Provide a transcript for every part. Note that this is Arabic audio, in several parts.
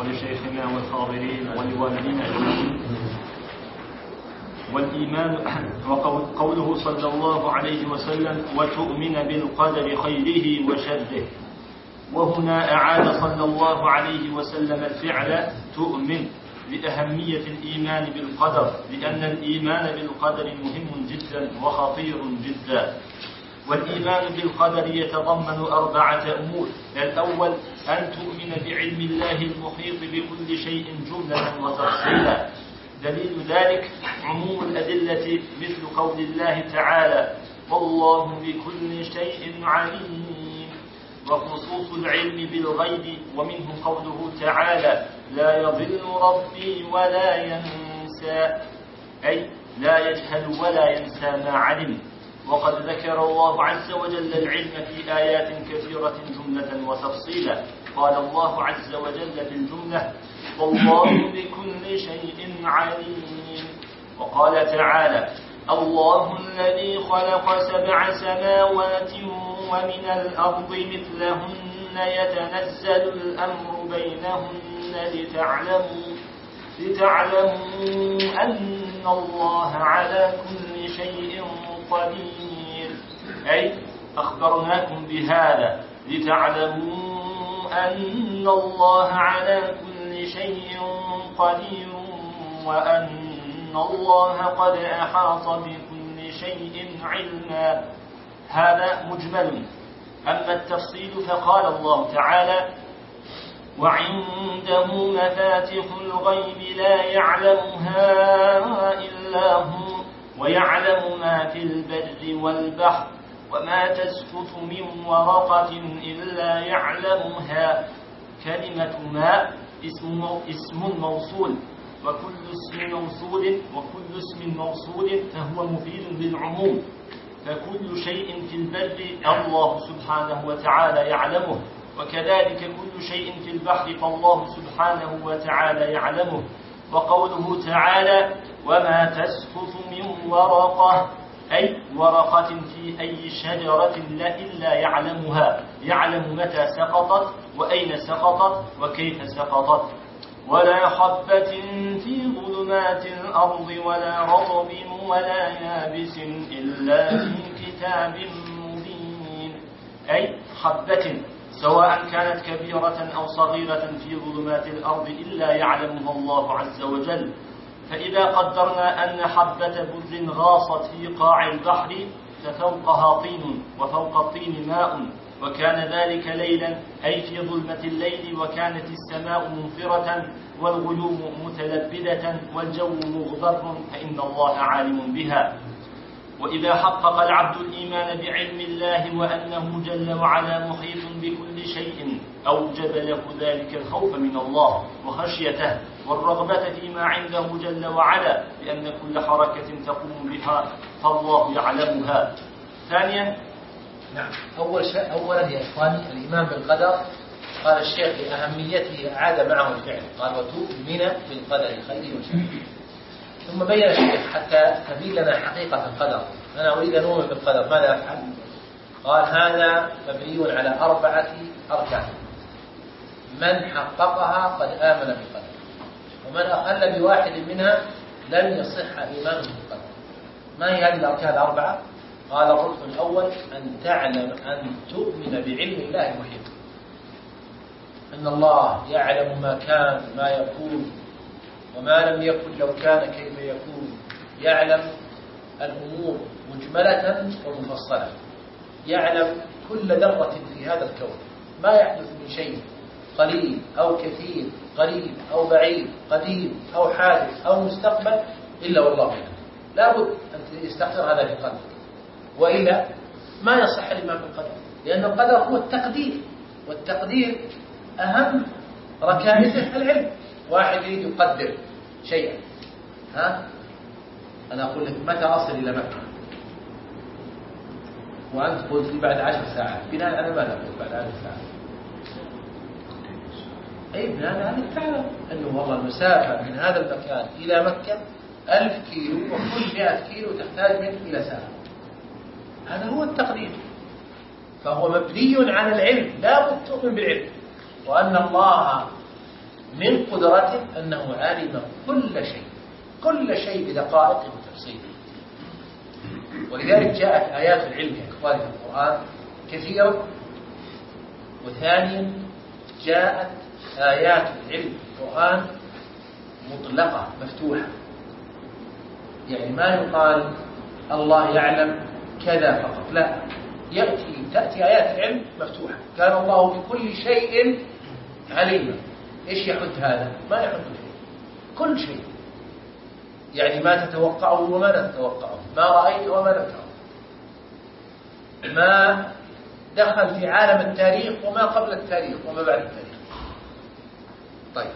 ولشيخنا والحاضرين ولوالدينا أجمعين. والإيمان وقوله صلى الله عليه وسلم وتؤمن بالقدر خيره وشره. وهنا أعاد صلى الله عليه وسلم الفعل تؤمن لأهمية الإيمان بالقدر، لأن الإيمان بالقدر مهم جدا وخطير جدا. والإيمان بالقدر يتضمن 4 أمور. الأول أن تؤمن بعلم الله المحيط بكل شيء جملة وتفصيلا. دليل ذلك عموم الأدلة مثل قول الله تعالى والله بكل شيء عليم، وخصوص العلم بالغيب، ومنه قوله تعالى لا يضل ربي ولا ينسى، أي لا يجهل ولا ينسى ما علم. وقد ذكر الله عز وجل العلم في آيات كثيرة جملة وتفصيلا. قال الله عز وجل في الجملة والله بكل شيء عليم. وقال تعالى الله الذي خلق 7 سماوات ومن الأرض مثلهن يتنزل الأمر بينهن لتعلموا أن الله على كل شيء قدير، أي أخبرناكم بهذا لتعلموا أن الله على كل شيء قدير، وأن الله قد أحاط بكل شيء علما. هذا مجمل. أما التفصيل فقال الله تعالى وعنده مفاتح الغيب لا يعلمها إلا هو ويعلم ما في البر والبحر وما تسقط من ورقة إلا يعلمها. كلمة ما اسم موصول، وكل اسم موصول فهو مفيد بالعموم، فكل شيء في البر الله سبحانه وتعالى يعلمه، وكذلك كل شيء في البحر فالله سبحانه وتعالى يعلمه. وقوله تعالى وما تسقط من ورقة، أي ورقة في أي شجرة إلا يعلمها، يعلم متى سقطت وأين سقطت وكيف سقطت. ولا حبة في ظلمات الأرض ولا رطب ولا يابس إلا في كتاب مبين، أي حبة سواء كانت كبيرة أو صغيرة في ظلمات الأرض إلا يعلمها الله عز وجل. فإذا قدرنا أن حبة بذر غاصت في قاع البحر ففوقها طين وفوق الطين ماء، وكان ذلك ليلا أي في ظلمة الليل، وكانت السماء ممطرة والغيوم متلبدة والجو مغبر، فإن الله عالم بها. وإذا حقق العبد الإيمان بعلم الله وأنه جل وعلا محيط بكل شيء أوجب له ذلك الخوف من الله وخشيته والرغبة فيما عنده جل وعلا، لأن كل حركة تقوم بها فالله يعلمها. ثانيا نعم، أولا يا إخواني الإيمان بالقدر قال الشيخ لأهميته أعاد معه الفعل، قال وتؤمن بالقدر خيره وشره. ثم بين الشيخ حتى تبين لنا حقيقة القدر. أنا أريد أن أؤمن بالقدر ماذا أفعل؟ قال هذا مبني على 4 أركان، من حققها قد آمن بالقدر، ومن أقل بواحد منها لم يصح إيمانه بالقدر. ما هي هذه الأركان 4؟ قال الركن الأول أن تعلم أن تؤمن بعلم الله المحيط، أن الله يعلم ما كان ما يكون وما لم يكن لو كان كيف يكون، يعلم الأمور مجملة ومفصلة، يعلم كل ذرة في هذا الكون، ما يحدث من شيء قليل أو كثير، قريب أو بعيد، قديم أو حادث أو مستقبل إلا والله يعلم. لابد أن يستقر هذا في قلبك، وإلا ما يصح الإيمان بالقدر، لأن القدر هو التقدير، والتقدير أهم ركائزه العلم. واحد يريد يقدر شيئا، أنا أقول لك متى أصل إلى مكة، وأنت قلت لي بعد 10 ساعات، بناء على ماذا قلت بعد 10 ساعات؟ أي بناء على تعلم أنه والله المسافة من هذا المكان إلى مكة 1000 كيلو، وكل 100 كيلو تحتاج منه إلى ساعة. هذا هو التقدير، فهو مبني على العلم، لا بد تؤمن بالعلم، وأن الله من قدرته أنه علم كل شيء بدقائق وتفصيل. ولذلك جاءت آيات العلم يا إخواني في القرآن كثيرة. وثانيا جاءت آيات العلم في القرآن مطلقة مفتوحة، يعني ما يقال الله يعلم كذا فقط، لا، تأتي آيات العلم مفتوحة. كان الله بكل شيء عليما. إيش يحد هذا؟ ما يحد شيء، كل شيء، يعني ما تتوقعه وما لا تتوقعه، ما رأيت وما لم ترى، ما دخل في عالم التاريخ وما قبل التاريخ وما بعد التاريخ. طيب.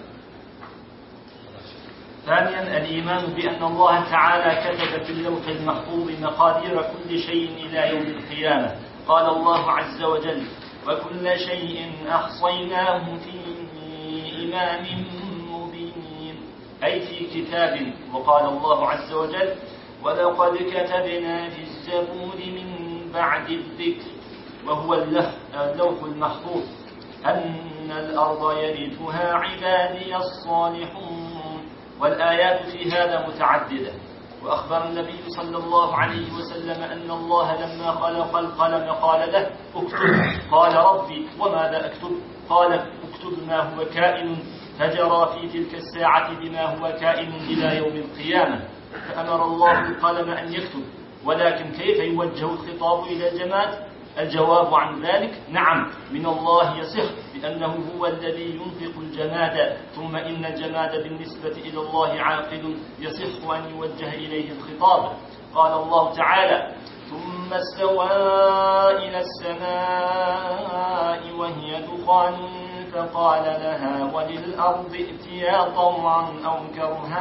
ثانيا الإيمان بأن الله تعالى كتب في اللوح المحفوظ مقادير كل شيء إلى يوم القيامة. قال الله عز وجل: وكل شيء أحصيناه في إمام مبين، أي في كتاب. وقال الله عز وجل: ولقد كتبنا في الزبور من بعد الذكر، وهو اللوح المحفوظ، أن الأرض يرثها عبادي الصالحون. والآيات في هذا متعددة. وأخبر النبي صلى الله عليه وسلم أن الله لما خلق القلم قال له: اكتب. قال: ربي وماذا أكتب؟ قال: اكتب ما هو كائن. فجرى في تلك الساعة بما هو كائن إلى يوم القيامة. فأمر الله القلم أن يكتب. ولكن كيف يوجه الخطاب إلى الجماد؟ الجواب عن ذلك: نعم، من الله يصح، لأنه هو الذي ينطق الجماد. ثم إن الجماد بالنسبة إلى الله عاقل يصح أن يوجه إليه الخطاب. قال الله تعالى: ثم استوى إلى السماء وهي دخان فقال لها وللأرض ائتيا طوعا أو كرها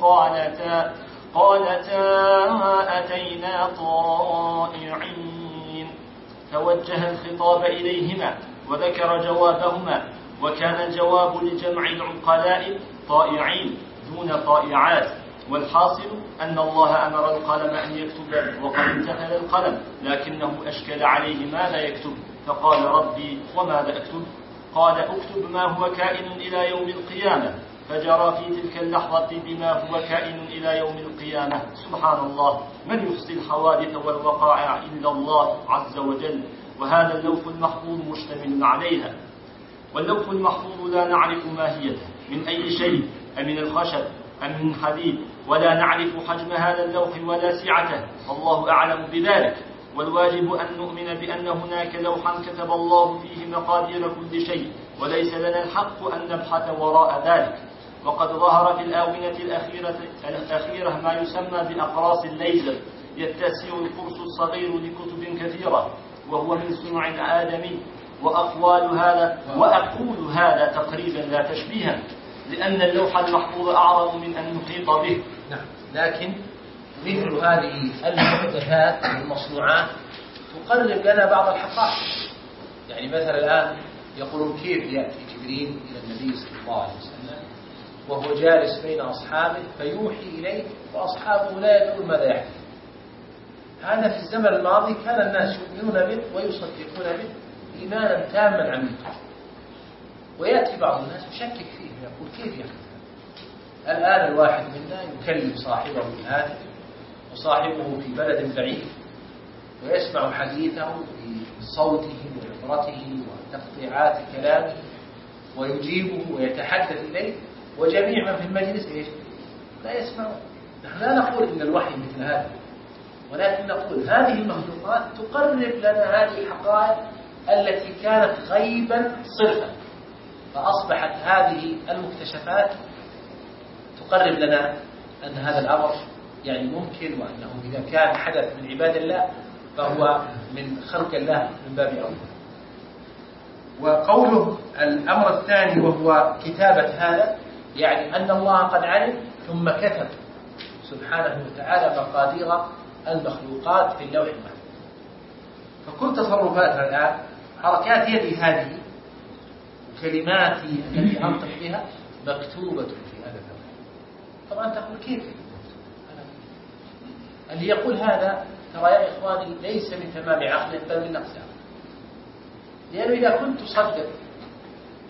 قالتا أتينا طائعين. فوجه الخطاب إليهما وذكر جوابهما. وكان الجواب لجمع العقلاء طائعين دون طائعات. والحاصل أن الله أمر القلم أن يكتب، وقد امتثل القلم، لكنه أشكل عليه ما لا يكتب، فقال: ربي وماذا أكتب؟ قال: اكتب ما هو كائن إلى يوم القيامة. فجرى في تلك اللحظة بما هو كائن إلى يوم القيامة. سبحان الله، من يحصي الحوادث والوقائع إلا الله عز وجل، وهذا اللوح المحفوظ مشتمل عليها. واللوح المحفوظ لا نعرف ماهيته من أي شيء، أمن الخشب أم من حديد، ولا نعرف حجم هذا اللوح ولا سعته، الله أعلم بذلك. والواجب أن نؤمن بأن هناك لوحا كتب الله فيه مقادير كل شيء، وليس لنا الحق أن نبحث وراء ذلك. وقد ظهر في الآونة الأخيرة ما يسمى بأقراص الليزر، يتسع القرص الصغير لكتب كثيرة، وهو من صنع الآدمي. وأقول هذا تقريبا لا تشبيها، لأن اللوح المحفوظ أعظم من أن نحيط به. نعم. لكن مثل هذه المحدثات المصنوعات تقرب لنا بعض الحقائق. يعني مثلا الآن يقولون: كيف يأتي جبريل إلى النبي صلى الله عليه وسلم وهو جالس بين أصحابه فيوحي إليه وأصحابه لا يدرون ماذا يحدث؟ هذا في الزمن الماضي كان الناس يؤمنون به ويصدقون به إيمانا تاما عميقا. ويأتي بعض الناس يشكك فيه ويقول: كيف يحدث؟ الآن الواحد منا يكلم صاحبه بالهاتف، وصاحبه في بلد بعيد، ويسمع حديثه بصوته وعبرته وتقطيعات كلامه، ويجيبه ويتحدث إليه، وجميع من في المجلس إيش؟ لا يسمعون. نحن لا نقول إن الوحي مثل هذا، ولكن نقول هذه المخلوقات تقرب لنا هذه الحقائق التي كانت غيبا صرفا، فأصبحت هذه المكتشفات تقرب لنا أن هذا الأمر يعني ممكن، وأنه إذا كان حدث من عباد الله فهو من خلق الله من باب أولى. وقوله الأمر الثاني وهو كتابة هذا، يعني أن الله قد علم ثم كتب سبحانه وتعالى مقادير المخلوقات في اللوح المحفوظ. فكل تصرفاتنا الآن، حركات يدي هذه وكلماتي التي أنطق بها مكتوبة في هذا اللوح. طبعا تقول: كيف؟ اللي يقول هذا ترى يا إخواني ليس من تمام عقله بل من نقص عقله. لأنه إذا كنت تصدق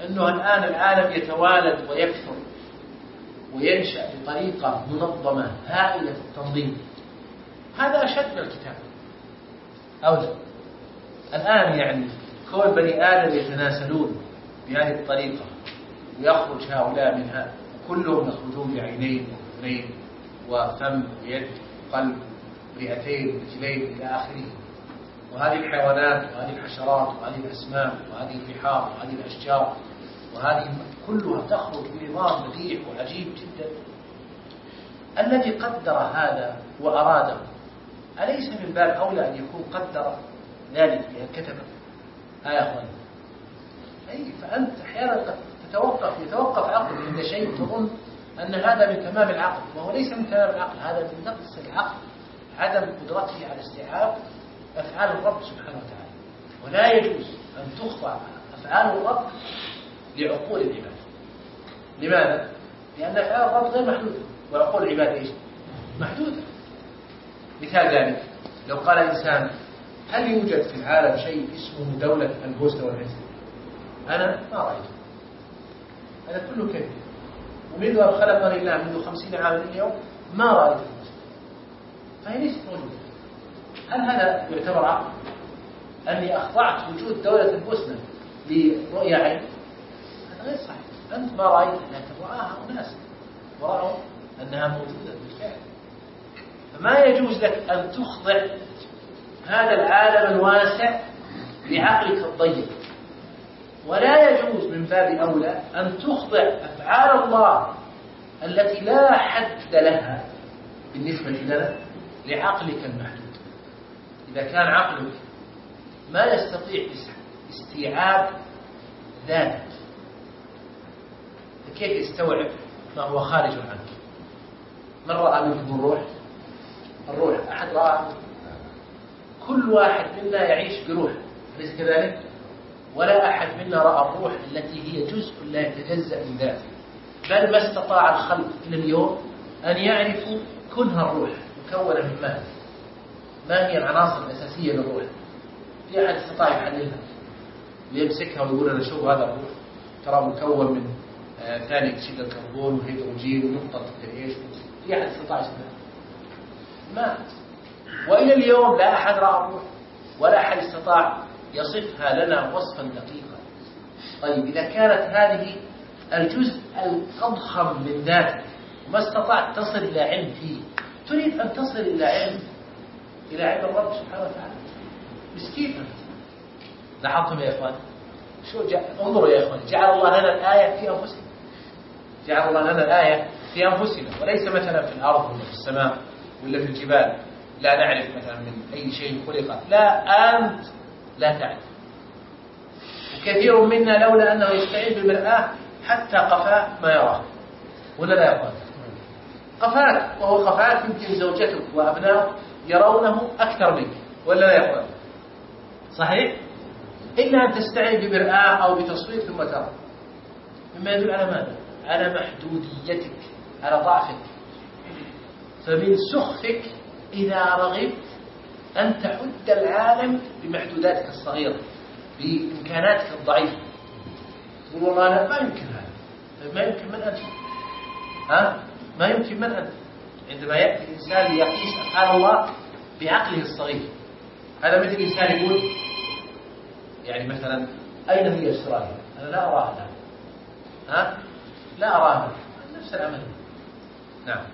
أنه الآن العالم يتوالد ويكثر وينشأ بطريقة منظمة هائلة في التنظيم، هذا أشد من الكتاب أو لا؟ الآن يعني كل بني آدم يتناسلون بهذه الطريقة ويخرج هؤلاء منها، كلهم يخرجون بعينين وأذنين وفم ويد وقلب ورئتين ورجلين إلى آخره، وهذه الحيوانات وهذه الحشرات وهذه الأسماك وهذه البحار وهذه الأشجار وهذه كلها تخرج بنظام بديع وعجيب جدا. الذي قدر هذا وأراده أليس من باب أولى أن يكون قدر ذلك بأن كتبه؟ يا أخوان، أي فأنت أحيانا قد يتوقف عقلك عند شيء تظن أن هذا من تمام العقل، وهو ليس من تمام العقل، هذا من نقص العقل، عدم قدرته على استيعاب أفعال الرب سبحانه وتعالى. ولا يجوز أن تخضع أفعال الرب لعقول العباد. لماذا؟ لأن أفعال الرب غير محدودة وعقول العباد إيش؟ محدودة. مثال ذلك لو قال إنسان هل يوجد في العالم شيء اسمه دولة البوسنة والهرسك؟ أنا ما رأيته، هذا كله كذب، ومنذ أن خلقني الله منذ 50 عاما اليوم ما رأيت البوسنة، فهي ليست موجودة. هل هذا يعتبر عقل؟ أني أخضعت وجود دولة البوسنة لرؤية عين؟ هذا غير صحيح. أنت ما رأيت، لكن رآها أناس ورأوا أنها موجودة بالفعل. فما يجوز لك أن تخضع هذا العالم الواسع بعقلك الضيق، ولا يجوز من باب أولى أن تخضع أفعال الله التي لا حد لها بالنسبة لنا لعقلك المحدود. إذا كان عقلك ما يستطيع استيعاب ذاتك، فكيف يستوعب ما هو خارج عنك؟ من رأى منكم الروح أحد رأى؟ كل واحد منا يعيش بروح، أليس كذلك؟ ولا أحد منا رأى الروح التي هي جزء لا يتجزأ من ذاته، بل ما استطاع الخلق إلى اليوم أن يعرفوا كنها الروح مكونة من ماذا، ما هي العناصر الأساسية للروح. في أحد استطاع يحللها ويمسكها ويقول أنا شوف هذا الروح ترى مكون من ثاني أكسيد الكربون وهيدروجين ونقطة إيش؟ في أحد استطاع يسمعها؟ ما. وإلى اليوم لا أحد رأى الروح ولا أحد استطاع يصفها لنا وصفا دقيقا. طيب إذا كانت هذه الجزء الأضخم من ذاتك وما استطعت تصل إلى علم فيه، تريد أن تصل إلى علم الرب سبحانه وتعالى، مسكين. لاحظتم يا إخوان؟ انظروا يا إخوان، جعل الله لنا الآية في أنفسنا، جعل الله لنا الآية في أنفسنا، وليس مثلا في الأرض ولا في السماء ولا في الجبال لا نعرف مثلا من أي شيء خلق، لا، أنت لا تعرف. وكثير منا لولا أنه يستعين بالمرآة حتى قفاه ما يراه، ولا لا يقول قفاك، وهو قفاك يمكن زوجتك وأبنائك يرونه أكثر منك، ولا لا يقول صحيح؟ إلا أن تستعين بمرآة أو بتصوير ثم ترى، مما يدل على ماذا؟ على محدوديتك، على ضعفك. فمن سخفك إذا رغبت أن تحد العالم بمحدوداتك الصغيرة بإمكاناتك الضعيفة. تقول والله لا، ما يمكن هذا، ما يمكن. من أنت؟ ما يمكن. من أنت؟ عندما يأتي الإنسان ليقيس أفعال الله بعقله الصغير، هذا مثل الإنسان يقول يعني مثلا أين هي أستراليا؟ أنا لا أراها الآن، لا أراها، نفس العمل. نعم.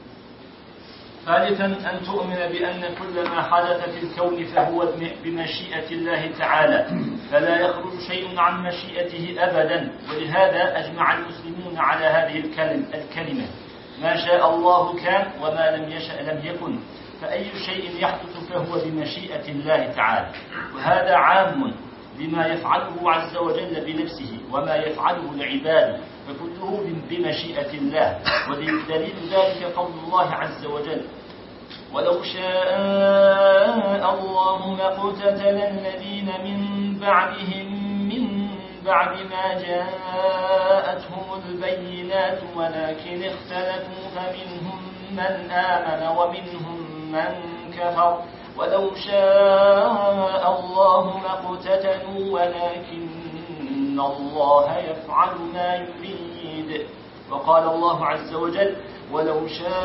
ثالثا أن تؤمن بأن كل ما حدث في الكون فهو بمشيئة الله تعالى، فلا يخرج شيء عن مشيئته أبدا. ولهذا أجمع المسلمون على هذه الكلمة: ما شاء الله كان وما لم يشأ لم يكن. فأي شيء يحدث فهو بمشيئة الله تعالى، وهذا عام لما يفعله عز وجل بنفسه وما يفعله لعباده، فكله بمشيئة الله. ودليل ذلك قول الله عز وجل: ولو شاء الله ما اقتتل الذين من بعدهم من بعد ما جاءتهم البينات ولكن اختلفوا فمنهم من آمن ومنهم من كفر ولو شاء الله ما اقتتلوا ولكن إن الله يفعل ما يريد. وقال الله عز وجل ولو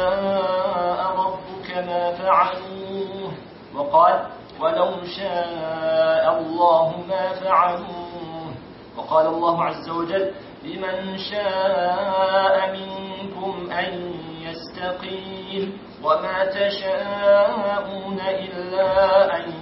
شاء ربك ما فعلوه. وقال ولو شاء الله ما فعلوه. وقال الله عز وجل لمن شاء منكم أن يستقيم وما تشاءون إلا أن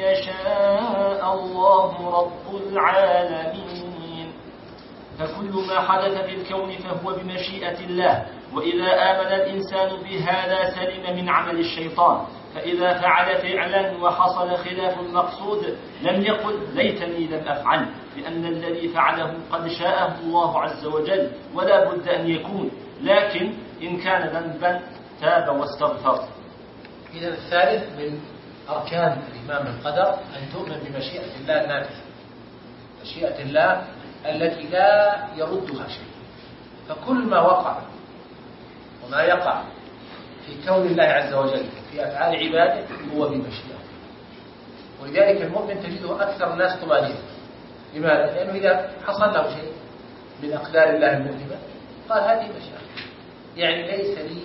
يشاء الله رب العالمين. فكل ما حدث في الكون فهو بمشيئة الله، وإذا آمن الإنسان بهذا سلم من عمل الشيطان. فإذا فعل فعلا وحصل خلاف المقصود لم يقل ليتني لم أفعل، لأن الذي فعله قد شاءه الله عز وجل ولا بد أن يكون، لكن إن كان ذنبا تاب واستغفر. إذا الثالث من أركان الإيمان بالقدر أن تؤمن بمشيئة الله النافذة، مشيئة الله التي لا يردها شيء. فكل ما وقع وما يقع في كون الله عز وجل في أفعال عباده هو بمشيئة. ولذلك المؤمن تجده أكثر الناس طمأنينة. لماذا؟ لأنه إذا حصل له شيء من أقدار الله المؤلمة قال هذه مشيئة، يعني ليس لي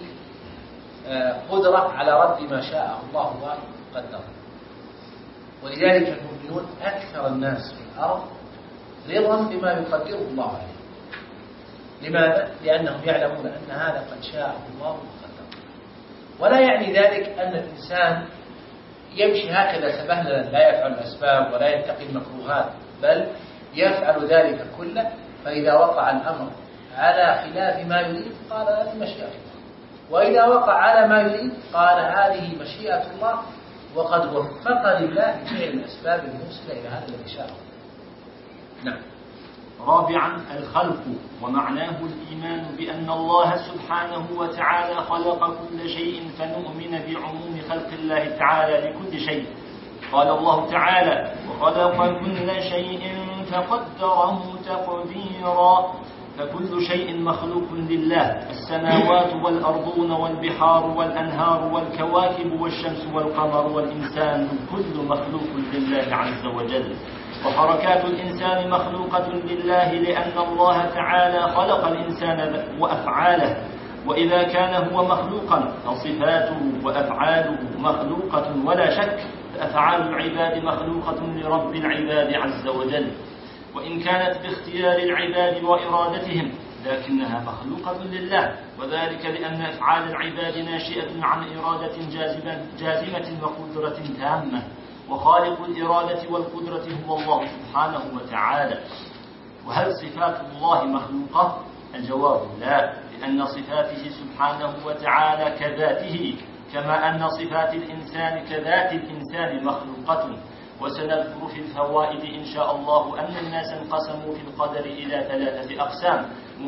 قدرة على رد ما شاء الله وقدره. ولذلك المؤمنون أكثر الناس في الأرض رضا بما يقدره الله عليه. لماذا؟ لأنهم يعلمون أن هذا قد شاء الله وقدره. ولا يعني ذلك أن الإنسان يمشي هكذا سبهللا لا يفعل الأسباب ولا يتقي المكروهات، بل يفعل ذلك كله. فإذا وقع الأمر على خلاف ما يريد قال هذه مشيئة الله، وإذا وقع على ما يريد قال هذه مشيئة الله وقد وفق لله لفعل الأسباب الموصلة إلى هذا الذي شاءه. نعم. رابعا الخلق، ومعناه الإيمان بأن الله سبحانه وتعالى خلق كل شيء، فنؤمن بعموم خلق الله تعالى لكل شيء. قال الله تعالى وخلق كل شيء فقدره تقديرا. فكل شيء مخلوق لله، السماوات والأرضون والبحار والأنهار والكواكب والشمس والقمر والإنسان، كل مخلوق لله عز وجل. وحركات الإنسان مخلوقة لله لأن الله تعالى خلق الإنسان وأفعاله، وإذا كان هو مخلوقا فصفاته وأفعاله مخلوقة ولا شك، فأفعال العباد مخلوقة لرب العباد عز وجل، وإن كانت باختيار العباد وإرادتهم لكنها مخلوقة لله، وذلك لأن أفعال العباد ناشئة عن إرادة جازمة وقدرة تامة، وخالق الإرادة والقدرة هو الله سبحانه وتعالى. وهل صفات الله مخلوقة؟ الجواب لا، لأن صفاته سبحانه وتعالى كذاته، كما أن صفات الإنسان كذات الإنسان مخلوقة. وسنذكر في الفوائد إن شاء الله أن الناس انقسموا في القدر إلى 3 أقسام: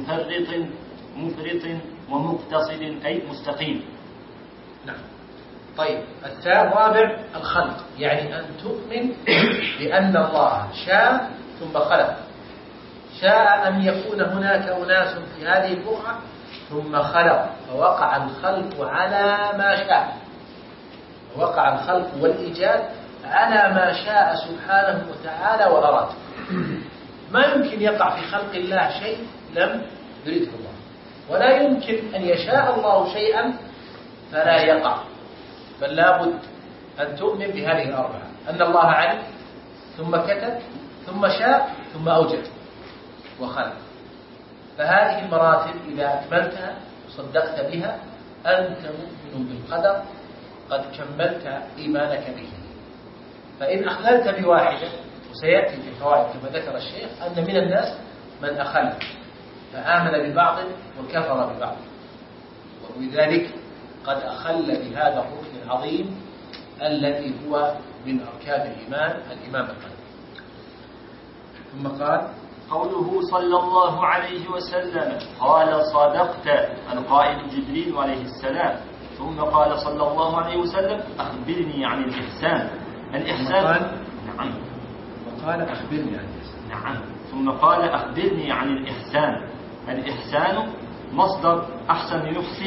مفرط ومقتصد أي مستقيم. نعم. طيب، الرابع الخلق، يعني أن تؤمن بأن الله شاء ثم خلق. شاء أن يكون هناك أناس في هذه البقعة ثم خلق، فوقع الخلق على ما شاء، وقع الخلق والإيجاد على ما شاء سبحانه وتعالى وأراد. ما يمكن يقع في خلق الله شيء لم يريده الله، ولا يمكن أن يشاء الله شيئا فلا يقع، بل لابد أن تؤمن بهذه الأربعة: أن الله علم ثم كتب ثم شاء ثم أوجد وخلق. فهذه المراتب إذا أكملتها وصدقت بها أنت مؤمن بالقدر، قد كملت إيمانك به. فإن أخللت بواحدة، وسيأتي في الفوائد كما ذكر الشيخ أن من الناس من أخل فآمن ببعض وكفر ببعض، ولذلك قد أخل بهذا الركن العظيم الذي هو من أركان الإيمان بالقدر. ثم قال قوله صلى الله عليه وسلم قال صدقت، القائل جبريل عليه السلام. ثم قال صلى الله عليه وسلم أخبرني عن الإحسان. الإحسان نعم. وقال أخبرني عن الإحسان. نعم. ثم قال أخبرني عن الإحسان. الإحسان مصدر أحسن يحسن،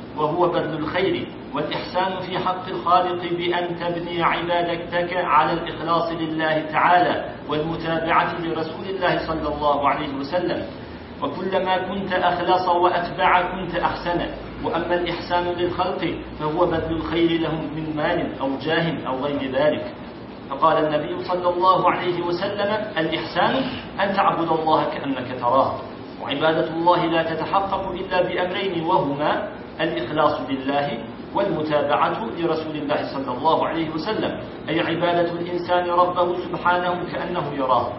وهو بذل الخير والإحسان في حق الخالق بأن تبني عبادتك على الإخلاص لله تعالى والمتابعة لرسول الله صلى الله عليه وسلم. وكلما كنت أخلص وأتبع كنت أحسن. وأما الإحسان للخلق فهو بذل الخير لهم من مال أو جاه أو غير ذلك. فقال النبي صلى الله عليه وسلم: الإحسان أن تعبد الله كأنك تراه. وعبادة الله لا تتحقق إلا بأمرين، وهما الإخلاص لله والمتابعة لرسول الله صلى الله عليه وسلم، أي عبادة الإنسان ربه سبحانه كأنه يراه،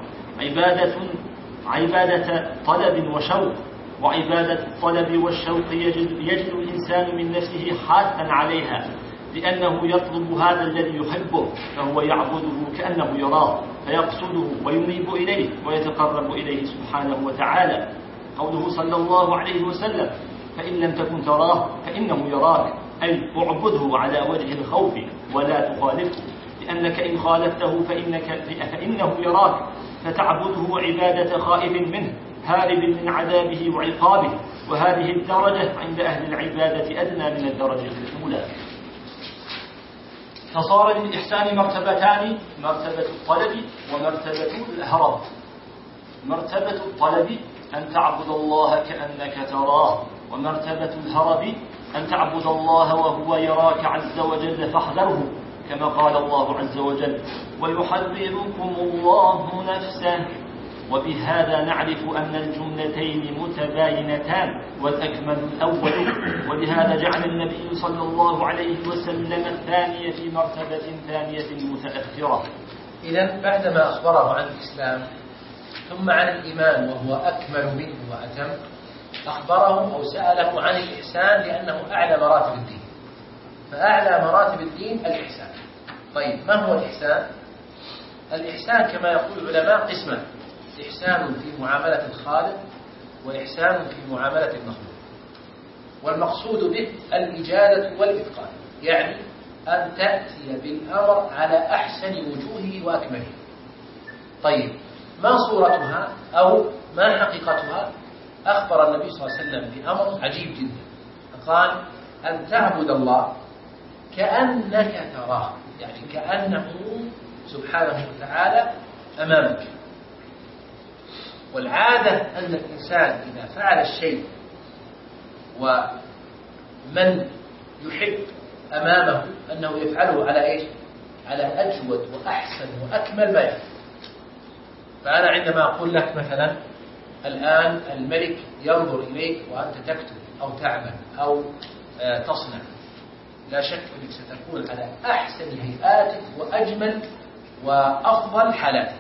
عبادة طلب وشوق. وعبادة الطلب والشوق يجد الإنسان من نفسه حاثا عليها، لأنه يطلب هذا الذي يحبه، فهو يعبده كأنه يراه، فيقصده وينيب إليه ويتقرب إليه سبحانه وتعالى. قوله صلى الله عليه وسلم: فإن لم تكن تراه فإنه يراك، أي اعبده على وجه الخوف ولا تخالفه، لأنك إن خالفته فإنه يراك، فتعبده عبادة خائف منه هارب من عذابه وعقابه. وهذه الدرجة عند أهل العبادة أدنى من الدرجة الأولى. فصار للإحسان مرتبتان: مرتبة الطلب ومرتبة الهرب. مرتبة الطلب أن تعبد الله كأنك تراه، ومرتبة الهرب أن تعبد الله وهو يراك عز وجل فاحذره، كما قال الله عز وجل: ويحذركم الله نفسه. وبهذا نعرف أن الجملتين متباينتان والأكمل الأول، ولهذا جعل النبي صلى الله عليه وسلم الثانية في مرتبة ثانية متأخرة. إذن بعدما أخبره عن الإسلام ثم عن الإيمان وهو أكمل منه وأتم، أخبره أو سأله عن الإحسان لأنه أعلى مراتب الدين. فأعلى مراتب الدين الإحسان. طيب، ما هو الإحسان؟ الإحسان كما يقول العلماء قسمان: إحسان في معاملة الخالق، وإحسان في معاملة المخلوق. والمقصود به الإجادة والإتقان، يعني أن تأتي بالأمر على أحسن وجوهه وأكمله. طيب، ما صورتها أو ما حقيقتها؟ أخبر النبي صلى الله عليه وسلم بأمر عجيب جدا، قال: أن تعبد الله كأنك تراه، يعني كأنه سبحانه وتعالى أمامك. والعادة أن الإنسان إذا فعل الشيء ومن يحب أمامه أنه يفعله على إيش؟ على أجود وأحسن وأكمل ما يفعل. فأنا عندما أقول لك مثلا الآن الملك ينظر إليك وأنت تكتب أو تعمل أو تصنع، لا شك أنك ستكون على أحسن هيئاتك وأجمل وأفضل حالاتك.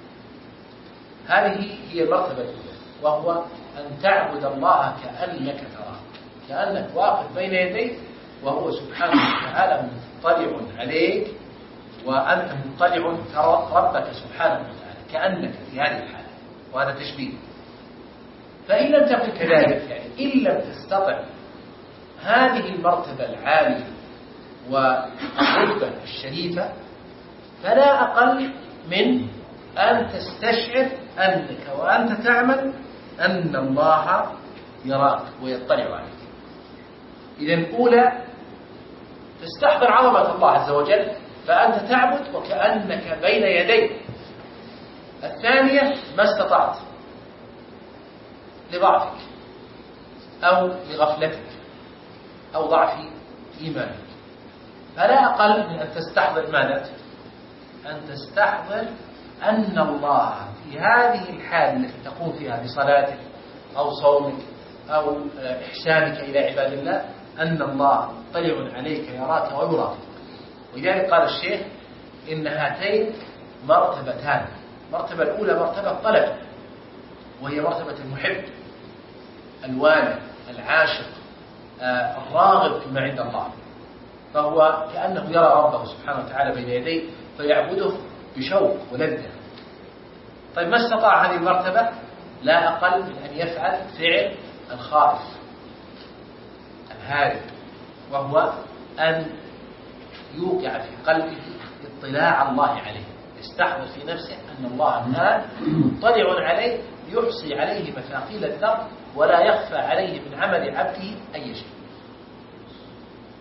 هذه هي المرتبة الأولى، وهو أن تعبد الله كأنك تراه، كأنك واقف بين يديه وهو سبحانه وتعالى مطلع عليك، وأنت مطلع ترى ربك سبحانه وتعالى كأنك في هذه الحالة. وهذا تشبيه. فإن لم تكن كذلك، يعني إن لم تستطع هذه المرتبة العالية والرتبة الشريفة، فلا أقل من أن تستشعر أنك وأنت تعمل أن الله يراك ويطلع عليك. إذن أولى تستحضر عظمة الله عز وجل، فأنت تعبد وكأنك بين يديه. الثانية ما استطعت لضعفك أو لغفلتك أو ضعف إيمانك، فلا أقل من أن تستحضر ماذا؟ أن تستحضر أن الله في هذه الحال التي تقوم فيها بصلاتك أو صومك أو إحسانك إلى عباد الله، أن الله مطلع عليك يراك ويراك. ولذلك قال الشيخ: إن هاتين مرتبتان. المرتبة الأولى مرتبة طلب، وهي مرتبة المحب الوالد العاشق الراغب فيما عند الله، فهو كأنه يرى ربه سبحانه وتعالى بين يديه فيعبده بشوق ولذة. طيب، ما استطاع هذه المرتبة؟ لا أقل من أن يفعل فعل الخائف الهارب، وهو أن يوقع في قلبه اطلاع الله عليه، يستحضر في نفسه أن الله الآن مطلع عليه، يحصي عليه مثاقيل الذر، ولا يخفى عليه من عمل عبده أي شيء.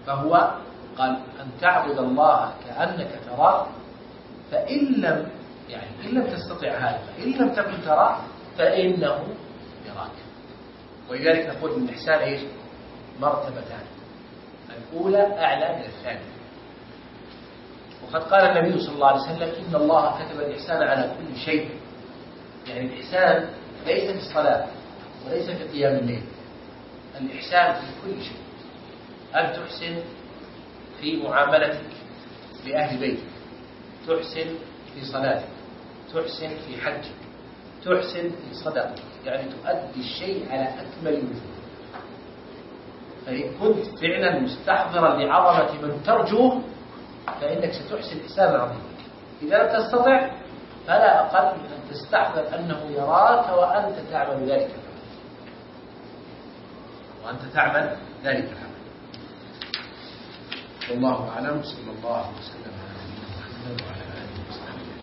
فهو قال أن تعبد الله كأنك تراه فإن لم إن لم تستطع هذا فإن لم تكن تراه فإنه يراك. ولذلك نقول من الإحسان إيش؟ مرتبتان، الأولى أعلى من الثانية. وقد قال النبي صلى الله عليه وسلم إن الله كتب الإحسان على كل شيء. يعني الإحسان ليس في الصلاة وليس في قيام الليل، الإحسان في كل شيء. أن تحسن في معاملتك لأهل بيتك، تحسن في صلاتك، تحسن في حجك، تحسن في صدقك، يعني تؤدي الشيء على أكمل وجه. فإن كنت فعلا مستحضرا لعظمة من ترجوه فإنك ستحسن إحسانا عظيما. إذا لم تستطع فلا أقل من أن تستحضر أنه يراك وأنت تعمل ذلك العمل. والله أعلم. صلى الله وسلم على نبينا محمد وعلى